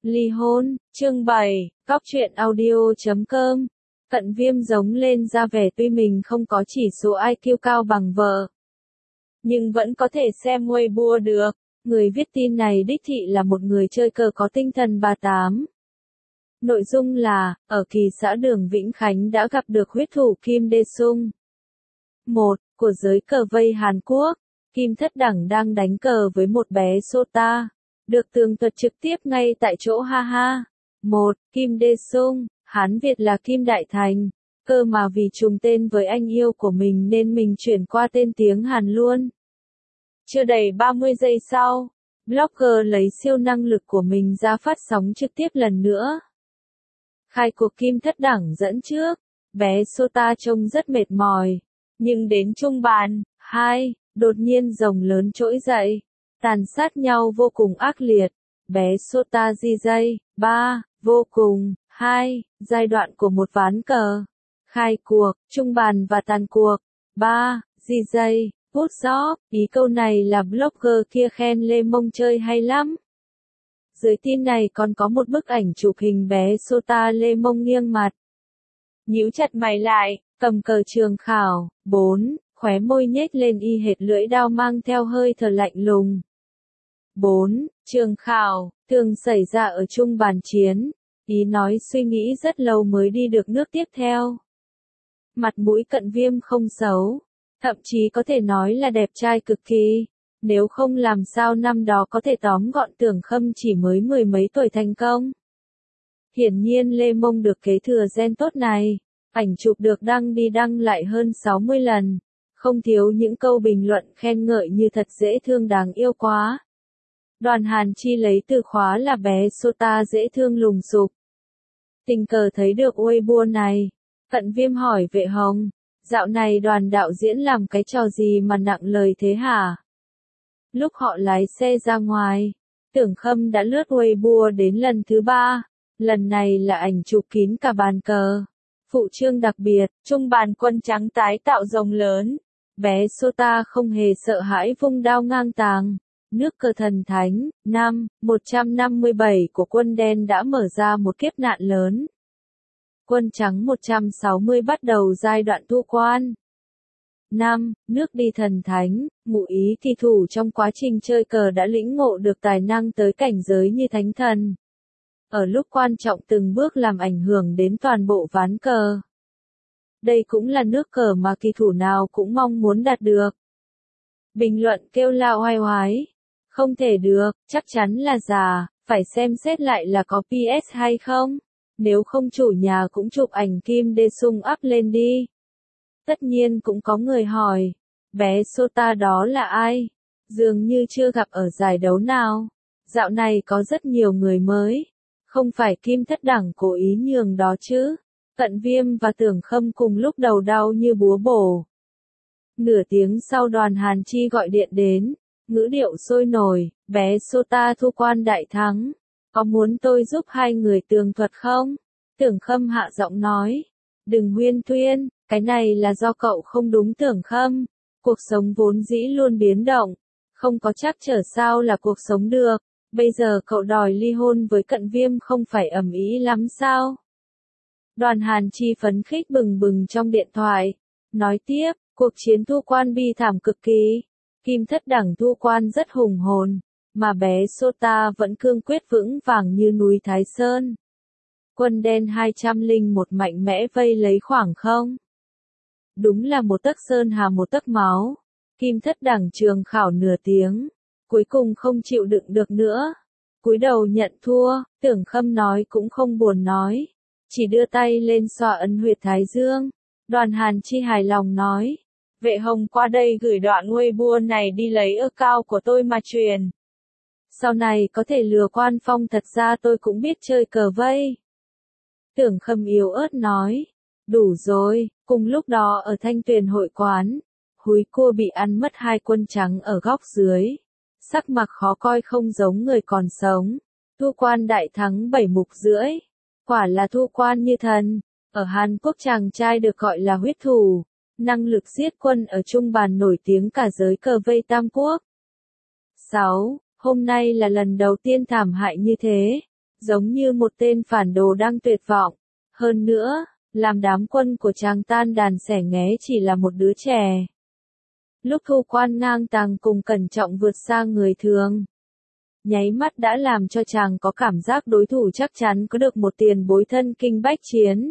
Ly hôn, chương 7, Cóc truyện audio.com. Cận Viêm giống lên ra vẻ tuy mình không có chỉ số IQ cao bằng vợ, nhưng vẫn có thể xem Weibo được. Người viết tin này đích thị là một người chơi cờ có tinh thần 38. Nội dung là, ở kỳ xã Đường Vĩnh Khánh đã gặp được huyết thủ Kim Dae-sung. 1. Của giới cờ vây Hàn Quốc, Kim Thất Đẳng đang đánh cờ với một bé Sota, được tường thuật trực tiếp ngay tại chỗ ha ha. 1. Kim Dae-sung, Hán Việt là Kim Đại Thành, cơ mà vì trùng tên với anh yêu của mình nên mình chuyển qua tên tiếng Hàn luôn. Chưa đầy 30 giây sau, blogger lấy siêu năng lực của mình ra phát sóng trực tiếp lần nữa. Khai cuộc Kim Thất Đẳng dẫn trước, bé Sota trông rất mệt mỏi, nhưng đến trung bàn 2, đột nhiên rồng lớn trỗi dậy, tàn sát nhau vô cùng ác liệt. Bé Sota GJ 3, vô cùng 2, giai đoạn của một ván cờ. Khai cuộc, trung bàn và tàn cuộc 3, GJ, Good job, ý câu này là blogger kia khen Lê Mông chơi hay lắm. Dưới tin này còn có một bức ảnh chụp hình bé Sota Lê Mông nghiêng mặt, nhíu chặt mày lại, cầm cờ trường khảo. 4, khóe môi nhếch lên y hệt lưỡi dao mang theo hơi thở lạnh lùng. 4. Trường khảo, thường xảy ra ở trung bàn chiến, ý nói suy nghĩ rất lâu mới đi được nước tiếp theo. Mặt mũi Cận Viêm không xấu, thậm chí có thể nói là đẹp trai cực kỳ, nếu không làm sao năm đó có thể tóm gọn Tưởng Khâm chỉ mới 10 mấy tuổi thành công. Hiển nhiên Lê Mông được kế thừa gen tốt này, ảnh chụp được đăng đi đăng lại hơn 60 lần, không thiếu những câu bình luận khen ngợi như thật dễ thương đáng yêu quá. Đoàn Hàn Chi lấy từ khóa là bé Sota dễ thương lùng sục. Tình cờ thấy được Weibo này, Cận Viêm hỏi Vệ Hồng, dạo này Đoàn đạo diễn làm cái trò gì mà nặng lời thế hả? Lúc họ lái xe ra ngoài, Tưởng Khâm đã lướt Weibo đến lần thứ 3, lần này là ảnh chụp kín cả bàn cờ. Phụ trương đặc biệt, trung bàn quân trắng tái tạo rồng lớn, bé Sota không hề sợ hãi vung đao ngang tàng. Nước cờ thần thánh, 157 của quân đen đã mở ra một kiếp nạn lớn. Quân trắng 160 bắt đầu giai đoạn thu quan. 5. Nước đi thần thánh, ngụ ý kỳ thủ trong quá trình chơi cờ đã lĩnh ngộ được tài năng tới cảnh giới như thánh thần. Ở lúc quan trọng từng bước làm ảnh hưởng đến toàn bộ ván cờ. Đây cũng là nước cờ mà kỳ thủ nào cũng mong muốn đạt được. Bình luận kêu la oai oái. Không thể được, chắc chắn là giả, phải xem xét lại là có PS hay không. Nếu không chủ nhà cũng chụp ảnh Kim Dae-sung up lên đi. Tất nhiên cũng có người hỏi, bé Sota đó là ai? Dường như chưa gặp ở giải đấu nào. Dạo này có rất nhiều người mới. Không phải Kim Thất Đẳng cố ý nhường đó chứ. Cận Viêm và Tưởng Khâm cùng lúc đầu đau như búa bổ. Nửa tiếng sau Đoàn Hàn Chi gọi điện đến. Ngữ điệu sôi nổi, bé Sota thu quan đại thắng. Có muốn tôi giúp hai người tường thuật không? Tưởng Khâm hạ giọng nói. Đừng huyên thuyên, cái này là do cậu không đúng Tưởng Khâm. Cuộc sống vốn dĩ luôn biến động. Không có chắc trở sao là cuộc sống được. Bây giờ cậu đòi ly hôn với Cận Viêm không phải ầm ĩ lắm sao? Đoàn Hàn Chi phấn khích bừng bừng trong điện thoại. Nói tiếp, cuộc chiến thu quan bi thảm cực kỳ. Kim Thất Đẳng thu quan rất hùng hồn, mà bé Sota vẫn cương quyết vững vàng như núi Thái Sơn. Quân đen 201 mạnh mẽ vây lấy khoảng không. Đúng là một tấc sơn hà một tấc máu. Kim Thất Đẳng trường khảo nửa tiếng, cuối cùng không chịu đựng được nữa. Cúi đầu nhận thua, Tưởng Khâm nói cũng không buồn nói, chỉ đưa tay lên xoa ấn huyệt thái dương. Đoàn Hàn Chi hài lòng nói. Vệ Hồng qua đây gửi đoạn Weibo này đi lấy account của tôi mà truyền. Sau này có thể lừa Quan Phong, thật ra tôi cũng biết chơi cờ vây. Tưởng Khâm yếu ớt nói. Đủ rồi, cùng lúc đó ở Thanh Tuyền hội quán, húi cua bị ăn mất hai quân trắng ở góc dưới. Sắc mặt khó coi không giống người còn sống. Thu quan đại thắng 7 mục rưỡi. Quả là thu quan như thần. Ở Hàn Quốc chàng trai được gọi là huyết thủ. Năng lực giết quân ở trung bàn nổi tiếng cả giới cờ vây Tam Quốc. 6. Hôm nay là lần đầu tiên thảm hại như thế. giống như một tên phản đồ đang tuyệt vọng. Hơn nữa, làm đám quân của chàng tan đàn xẻ nghé chỉ là một đứa trẻ. Lúc thu quan ngang tàng cùng cẩn trọng vượt xa người thường. Nháy mắt đã làm cho chàng có cảm giác đối thủ chắc chắn có được một tiền bối thân kinh bách chiến.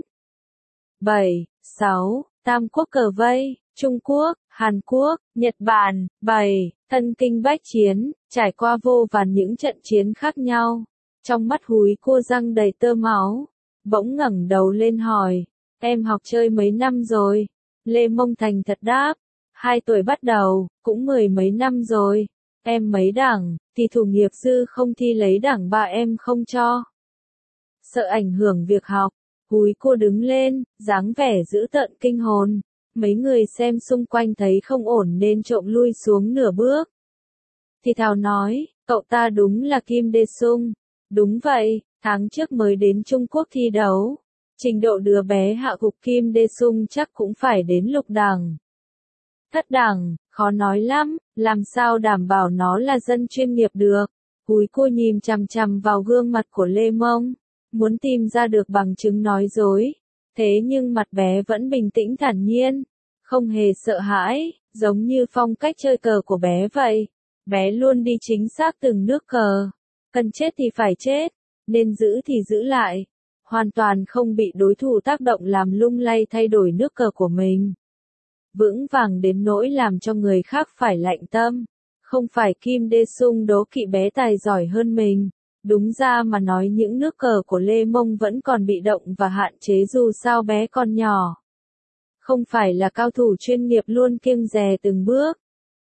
7, 6. Tam quốc cờ vây, Trung Quốc, Hàn Quốc, Nhật Bản. 7. Thân kinh bách chiến, trải qua vô vàn những trận chiến khác nhau. Trong mắt Húi cô răng đầy tơ máu, bỗng ngẩng đầu lên hỏi, em học chơi mấy năm rồi? Lê Mông thành thật đáp, 2 tuổi bắt đầu, cũng 10 mấy năm rồi. Em mấy đẳng, thì thủ nghiệp dư không thi lấy đẳng 3 em không cho. Sợ ảnh hưởng việc học, Húi cô đứng lên, dáng vẻ dữ tợn kinh hồn. Mấy người xem xung quanh thấy không ổn nên trộm lui xuống nửa bước. Thì thào nói, cậu ta đúng là Kim Dae Sung. Đúng vậy, tháng trước mới đến Trung Quốc thi đấu. Trình độ đứa bé hạ gục Kim Dae Sung chắc cũng phải đến lục đẳng. Thất đẳng, khó nói lắm, làm sao đảm bảo nó là dân chuyên nghiệp được. Húi cô nhìn chằm chằm vào gương mặt của Lê Mông, muốn tìm ra được bằng chứng nói dối. Thế nhưng mặt bé vẫn bình tĩnh thản nhiên, không hề sợ hãi, giống như phong cách chơi cờ của bé vậy. Bé luôn đi chính xác từng nước cờ, cần chết thì phải chết, nên giữ thì giữ lại, hoàn toàn không bị đối thủ tác động làm lung lay thay đổi nước cờ của mình. Vững vàng đến nỗi làm cho người khác phải lạnh tâm. Không phải Kim Dae Sung đố kỵ bé tài giỏi hơn mình. Đúng ra mà nói những nước cờ của Lê Mông vẫn còn bị động và hạn chế dù sao bé còn nhỏ. Không phải là cao thủ chuyên nghiệp luôn kiêng dè từng bước.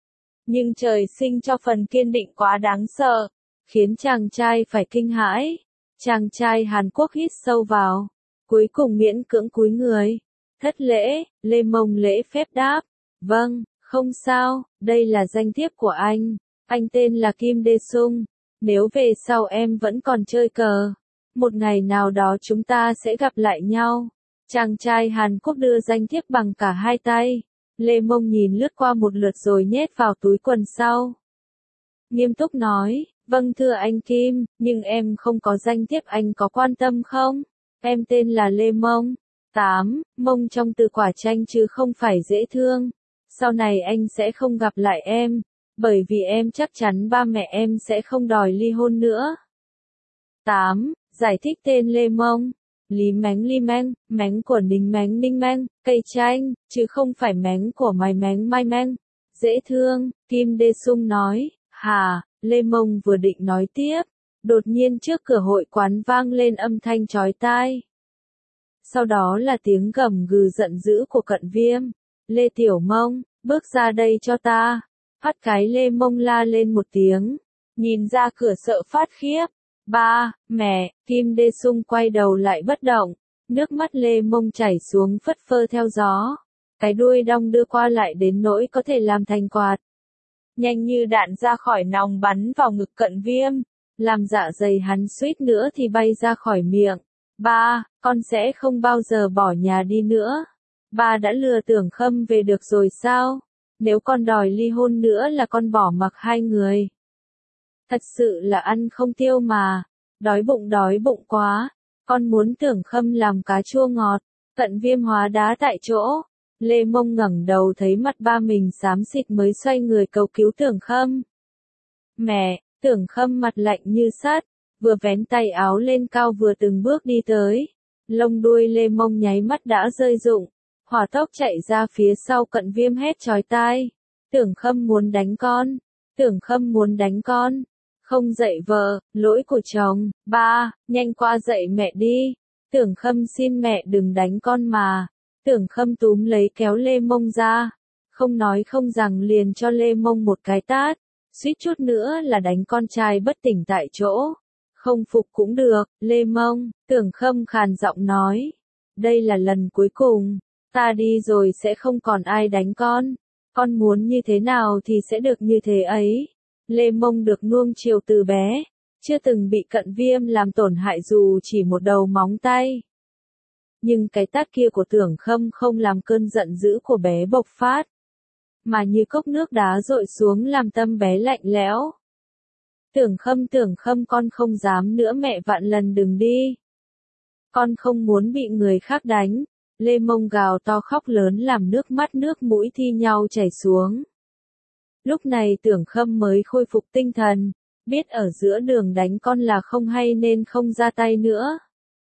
Nhưng trời sinh cho phần kiên định quá đáng sợ, khiến chàng trai phải kinh hãi. Chàng trai Hàn Quốc hít sâu vào, cuối cùng miễn cưỡng cúi người. Thất lễ, Lê Mông lễ phép đáp. Vâng, không sao, đây là danh thiếp của anh tên là Kim Dae Sung. Nếu về sau em vẫn còn chơi cờ, một ngày nào đó chúng ta sẽ gặp lại nhau. Chàng trai Hàn Quốc đưa danh thiếp bằng cả 2 tay. Lê Mông nhìn lướt qua một lượt rồi nhét vào túi quần sau. Nghiêm túc nói, vâng thưa anh Kim, nhưng em không có danh thiếp, anh có quan tâm không? Em tên là Lê Mông. 8. Mông trong từ quả chanh chứ không phải dễ thương. Sau này anh sẽ không gặp lại em, bởi vì em chắc chắn ba mẹ em sẽ không đòi ly hôn nữa. 8. Giải thích tên Lê Mông. Lý mánh, mánh của Ninh mánh, cây chanh, chứ không phải mánh của mai mánh. Dễ thương, Kim Dae Sung nói. Hà, Lê Mông vừa định nói tiếp, đột nhiên trước cửa hội quán vang lên âm thanh chói tai. Sau đó là tiếng gầm gừ giận dữ của Cận Viêm. Lê Tiểu Mông, bước ra đây cho ta. Phát cái Lê Mông la lên một tiếng, nhìn ra cửa sợ phát khiếp. Ba, mẹ, Kim Dae Sung quay đầu lại bất động, nước mắt Lê Mông chảy xuống phất phơ theo gió. Cái đuôi đong đưa qua lại đến nỗi có thể làm thành quạt. Nhanh như đạn ra khỏi nòng bắn vào ngực Cận Viêm, làm dạ dày hắn suýt nữa thì bay ra khỏi miệng. Ba, con sẽ không bao giờ bỏ nhà đi nữa. Ba đã lừa Tưởng Khâm về được rồi sao? Nếu con đòi ly hôn nữa là con bỏ mặc 2 người. Thật sự là ăn không tiêu mà. Đói bụng quá. Con muốn Tưởng Khâm làm cá chua ngọt. Cận Viêm hóa đá tại chỗ. Lê Mông ngẩng đầu thấy mặt ba mình xám xịt mới xoay người cầu cứu Tưởng Khâm. Mẹ, Tưởng Khâm mặt lạnh như sắt, vừa vén tay áo lên cao vừa từng bước đi tới. Lông đuôi Lê Mông nháy mắt đã rơi rụng. Hỏa tốc chạy ra phía sau Cận Viêm hét chói tai. Tưởng Khâm muốn đánh con. Tưởng Khâm muốn đánh con. Không dạy vợ, lỗi của chồng. Ba, nhanh qua dạy mẹ đi. Tưởng Khâm xin mẹ đừng đánh con mà. Tưởng Khâm túm lấy kéo Lê Mông ra. Không nói không rằng liền cho Lê Mông một cái tát. Suýt chút nữa là đánh con trai bất tỉnh tại chỗ. Không phục cũng được, Lê Mông, Tưởng Khâm khàn giọng nói. Đây là lần cuối cùng. Ta đi rồi sẽ không còn ai đánh con. Con muốn như thế nào thì sẽ được như thế ấy. Lê Mông được nuông chiều từ bé, chưa từng bị Cận Viêm làm tổn hại dù chỉ một đầu móng tay. Nhưng cái tát kia của Tưởng Khâm không làm cơn giận dữ của bé bộc phát, mà như cốc nước đá dội xuống làm tâm bé lạnh lẽo. Tưởng Khâm con không dám nữa, mẹ vạn lần đừng đi. Con không muốn bị người khác đánh. Lê Mông gào to khóc lớn làm nước mắt nước mũi thi nhau chảy xuống. Lúc này Tưởng Khâm mới khôi phục tinh thần, biết ở giữa đường đánh con là không hay nên không ra tay nữa.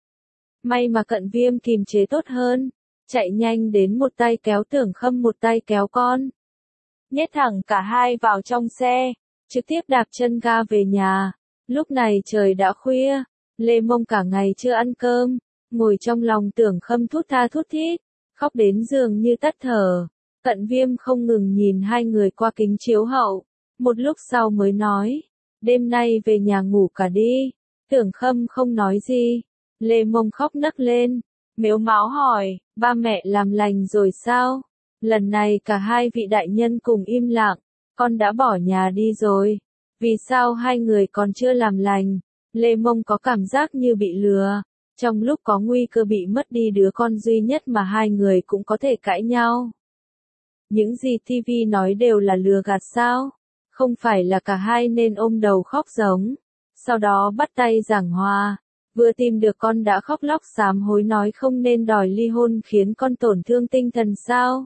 May mà Cận Viêm kìm chế tốt hơn, chạy nhanh đến một tay kéo Tưởng Khâm một tay kéo con. Nhét thẳng cả hai vào trong xe, trực tiếp đạp chân ga về nhà. Lúc này trời đã khuya, Lê Mông cả ngày chưa ăn cơm, ngồi trong lòng Tưởng Khâm thút tha thút thít, khóc đến dường như tắt thở. Cận Viêm không ngừng nhìn hai người qua kính chiếu hậu, một lúc sau mới nói, đêm nay về nhà ngủ cả đi. Tưởng Khâm không nói gì, Lê Mông khóc nấc lên, mếu máo hỏi, ba mẹ làm lành rồi sao? Lần này cả hai vị đại nhân cùng im lặng, con đã bỏ nhà đi rồi, vì sao hai người còn chưa làm lành? Lê Mông có cảm giác như bị lừa, trong lúc có nguy cơ bị mất đi đứa con duy nhất mà hai người cũng có thể cãi nhau. Những gì TV nói đều là lừa gạt sao? Không phải là cả hai nên ôm đầu khóc giống, sau đó bắt tay giảng hòa, vừa tìm được con đã khóc lóc sám hối nói không nên đòi ly hôn khiến con tổn thương tinh thần sao?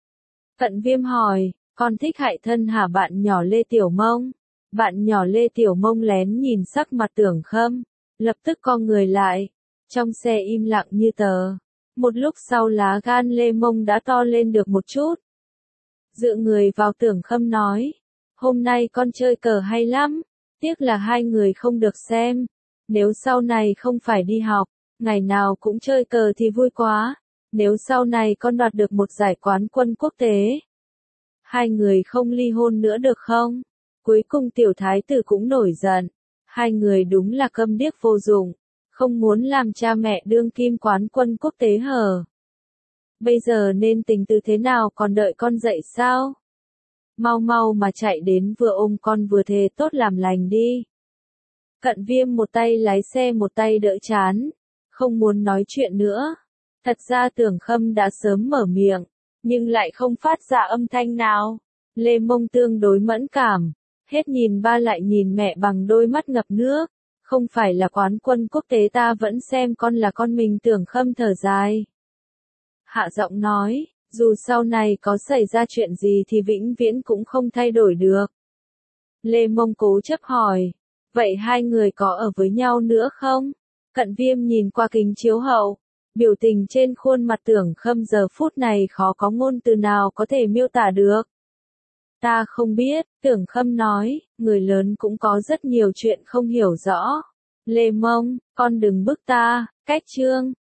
Cận Viêm hỏi, con thích hại thân hả bạn nhỏ Lê Tiểu Mông? Bạn nhỏ Lê Tiểu Mông lén nhìn sắc mặt Tưởng Khâm, lập tức co người lại, trong xe im lặng như tờ. Một lúc sau lá gan Lê Mông đã to lên được một chút. Dựa người vào Tưởng Khâm nói, hôm nay con chơi cờ hay lắm, tiếc là hai người không được xem. Nếu sau này không phải đi học, ngày nào cũng chơi cờ thì vui quá. Nếu sau này con đoạt được một giải quán quân quốc tế, hai người không ly hôn nữa được không? Cuối cùng tiểu thái tử cũng nổi giận. Hai người đúng là câm điếc vô dụng, không muốn làm cha mẹ đương kim quán quân quốc tế hờ. Bây giờ nên tình từ thế nào, còn đợi con dậy sao? Mau mau mà chạy đến vừa ôm con vừa thề tốt làm lành đi. Cận Viêm một tay lái xe một tay đỡ chán, không muốn nói chuyện nữa. Thật ra Tưởng Khâm đã sớm mở miệng, nhưng lại không phát ra âm thanh nào. Lê Mông tương đối mẫn cảm, hết nhìn ba lại nhìn mẹ bằng đôi mắt ngập nước. Không phải là quán quân quốc tế ta vẫn xem con là con mình. Tưởng Khâm thở dài, hạ giọng nói, dù sau này có xảy ra chuyện gì thì vĩnh viễn cũng không thay đổi được. Lê Mông cố chấp hỏi, vậy hai người có ở với nhau nữa không? Cận Viêm nhìn qua kính chiếu hậu, biểu tình trên khuôn mặt Tưởng Khâm giờ phút này khó có ngôn từ nào có thể miêu tả được. Ta không biết, Tưởng Khâm nói, người lớn cũng có rất nhiều chuyện không hiểu rõ. Lê Mông, con đừng bức ta, cách chương.